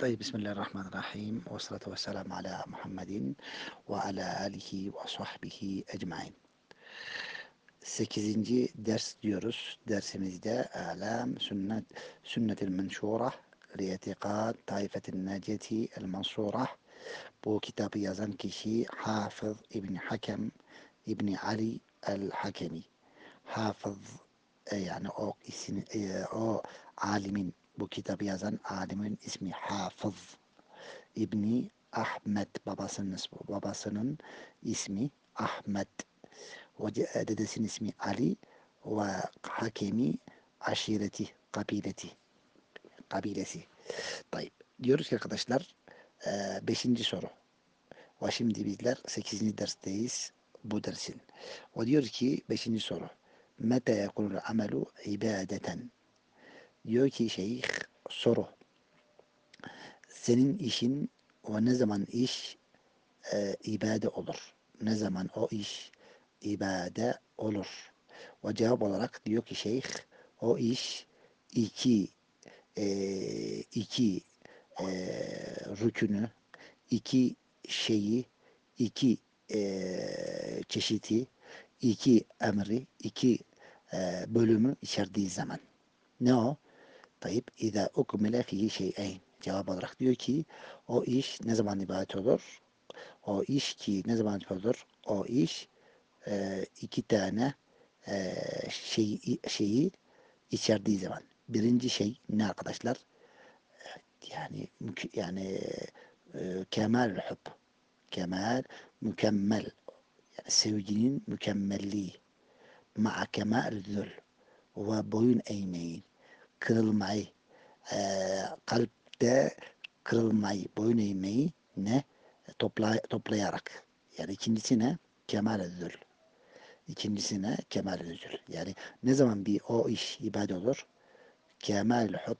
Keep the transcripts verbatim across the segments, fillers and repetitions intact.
طيب بسم الله الرحمن الرحيم والصلاة والسلام على محمد ve ala alihi ve sahbihi ecmain. Sekizinci ders diyoruz. Dersimizde Alam Sünnet Sünnetil Menşurah Li'etikad Taifetin Neceti El Mansurah. Bu kitabı yazan kişi Hafız İbni Hakem İbni Ali El Hakemi. Hafız e, yani o isim e, o alimin bu kitabı yazan alimin ismi Hafız İbni Ahmet babasının babasının ismi Ahmet ve dedesinin ismi Ali ve Hakemi aşireti kabileti kabilesi. Tayyip. Diyoruz ki arkadaşlar e, beşinci soru. Ve şimdi bizler sekizinci dersteyiz bu dersin. O diyor ki beşinci soru. Mete yekunul amelu ibadeten. Diyor ki şeyh soru. Senin işin o ne zaman iş e, ibade olur? Ne zaman o iş ibade olur? Ve cevap olarak diyor ki şeyh o iş iki e, iki e, rükünü, iki şeyi, iki e, çeşiti, iki emri, iki e, bölümü içerdiği zaman. Ne o? Tayyip İza ukmile fihi şey'eyn. Cevap olarak diyor ki o iş ne zaman ibadet olur? O iş ki ne zaman olur? O iş e, iki tane e, şeyi, şeyi içerdiği zaman. Birinci şey ne arkadaşlar? Yani yani e, kemal hub. Kemal mükemmel. Yani sevginin mükemmelliği. Ma'a kemal zül. Ve boyun eğmeyin. Kırılmayı. E, kalpte kırılmayı, boyun eğmeyi ne? Topla, toplayarak. Yani ikincisi ne? Kemal zül. İkincisi ne? Kemal zül. Yani ne zaman bir o iş ibadet olur? Kemal hub,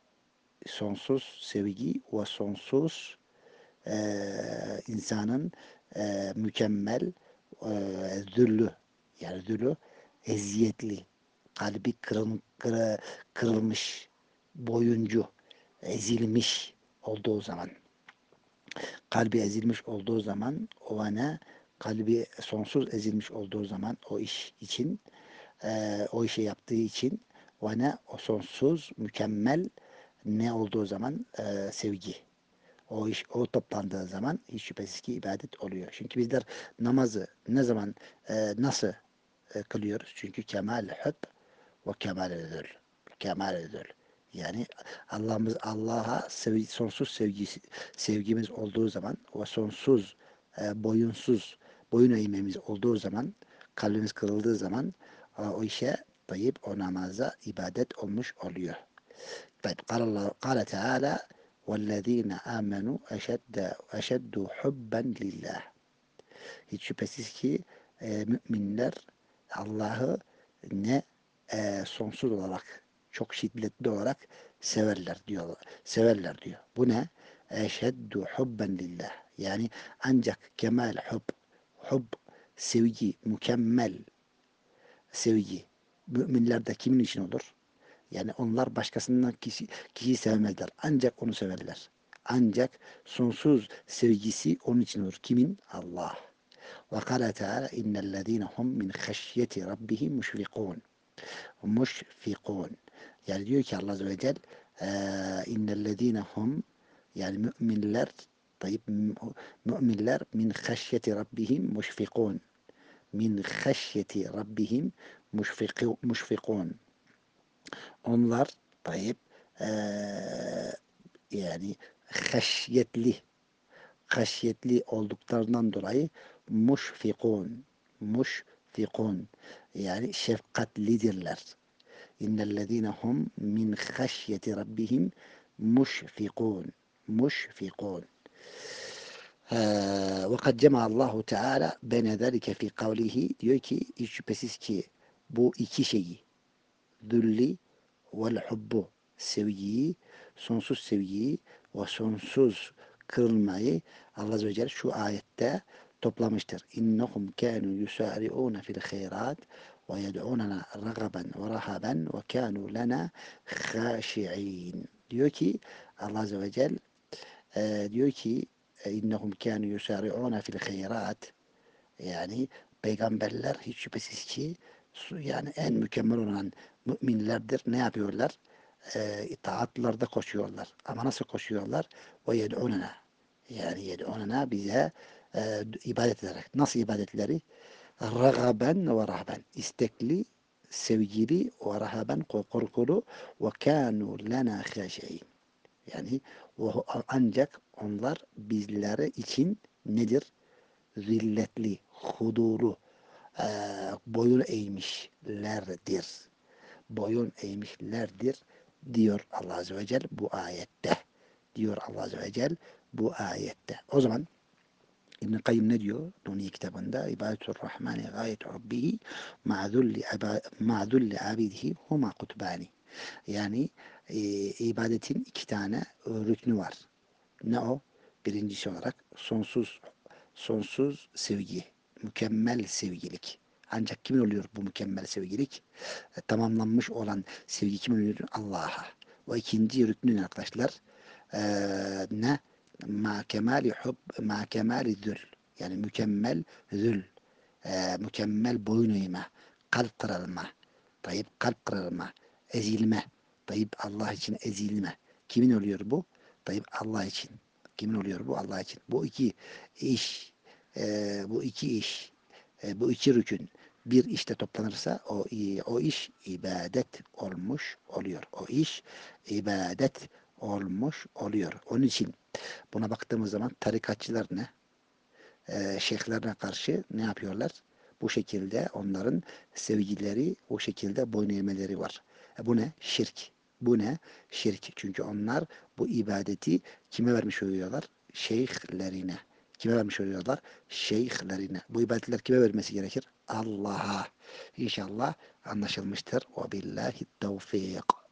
sonsuz sevgi ve sonsuz e, insanın e, mükemmel e, züllü, yani züllü eziyetli, kalbi kırıl, kırı, kırılmış, boyuncu, ezilmiş olduğu zaman, kalbi ezilmiş olduğu zaman o ana kalbi sonsuz ezilmiş olduğu zaman o iş için e, o işi yaptığı için o ana o sonsuz mükemmel ne olduğu zaman e, sevgi. O iş o toplandığı zaman hiç şüphesiz ki ibadet oluyor. Çünkü bizler namazı ne zaman e, nasıl e, kılıyoruz? Çünkü kemal hub ve kemal zül. Kemal zül. Yani Allah'ımız Allah'a sevgi, sonsuz sevgisi, sevgimiz olduğu zaman ve sonsuz e, boyunsuz boyun eğmemiz olduğu zaman kalbimiz kırıldığı zaman e, o işe tayyip o namaza ibadet olmuş oluyor. طيب قال الله قال تعالى وَالَّذ۪ينَ آمَنُوا أَشَدَّ أَشَدُّ حُبًّا لِلّٰهِ. Hiç şüphesiz ki e, müminler Allah'ı ne e, sonsuz olarak çok şiddetli olarak severler diyor. Severler diyor. Bu ne? Eşeddu hubben lillah. Yani ancak kemal hub, hub sevgi, mükemmel sevgi müminlerde kimin için olur? Yani onlar başkasından kişi, kişiyi sevmezler. Ancak onu severler. Ancak sonsuz sevgisi onun için olur. Kimin? Allah. Ve kâle teâlâ innellezîne hum min haşyeti rabbihim müşfikûn. Müşfikûn. Yani diyor ki Allah Azze ve Celle innellezîne hum yani müminler tayyip müminler min haşyeti rabbihim müşfikûn. Min haşyeti rabbihim müşfikûn. Onlar tayyip eee, yani haşyetli haşyetli olduklarından dolayı muşfikun muşfikun yani şefkatlidirler. İnnellezîne hum min haşyeti rabbihim muşfikun muşfikun. Ve kad cema Allahu Teala beyne zâlike fi kavlihi diyor ki hiç şüphesiz ki bu iki şeyi zülli vel hubbu sevgiyi, sonsuz sevgiyi ve sonsuz kırılmayı Allah Azze ve Celle şu ayette toplamıştır. İnnehum kânû yusâri'ûne fil hayrat ve yed'ûnena ragaben ve rahaben ve kânû lena hâşi'în. Diyor ki Allah Azze ve Celle E, diyor ki innehum kânû yusâri'ûne fil hayrat, yani peygamberler hiç şüphesiz ki yani en mükemmel olan müminlerdir. Ne yapıyorlar? E, taatlarda koşuyorlar. Ama nasıl koşuyorlar? Ve yed'ûnena, yani yed'ûnena bize e, ibadet ederek. Nasıl ibadetleri? Ragaben ve rahben. İstekli, sevgili ve rahaben, korkulu ve kânû lena khâşi'in. Yani o, ancak onlar bizlere için nedir? Zilletli, huduru, e, boyun eğmişlerdir. Boyun eğmişlerdir diyor Allah Azze ve Celle bu ayette. Diyor Allah Azze ve Celle bu ayette. O zaman İbn-i Kayyum ne diyor? Nuni kitabında İbadetur Rahmani gayet Rabbihi ma'zulli abidihi huma kutbani. Yani e, ibadetin iki tane rüknü var. Ne o? Birincisi olarak sonsuz sonsuz sevgi, mükemmel sevgilik. Ancak kimin oluyor bu mükemmel sevgilik? E, tamamlanmış olan sevgi kimin oluyor? Allah'a. O ikinci rüknü arkadaşlar e, ne? Ma kemali hub, ma kemali zül. Yani mükemmel zül, e, mükemmel boyun eğme, kalp kırılma, tayyip kalp kırılma, ezilme, tayyip Allah için ezilme. Kimin oluyor bu? Tayyip Allah için. Kimin oluyor bu? Allah için. Bu iki iş, e, bu iki iş, e, bu iki rükün bir işte toplanırsa o o iş ibadet olmuş oluyor. O iş ibadet olmuş oluyor. Onun için buna baktığımız zaman tarikatçılar ne? E, şeyhlerine karşı ne yapıyorlar? Bu şekilde onların sevgileri, o şekilde boyun eğmeleri var. E, bu ne? Şirk. Bu ne? Şirk. Çünkü onlar bu ibadeti kime vermiş oluyorlar? Şeyhlerine. Kime vermiş oluyorlar? Şeyhlerine. Bu ibadetler kime vermesi gerekir? Allah'a. İnşallah anlaşılmıştır. Ve billahi tevfik.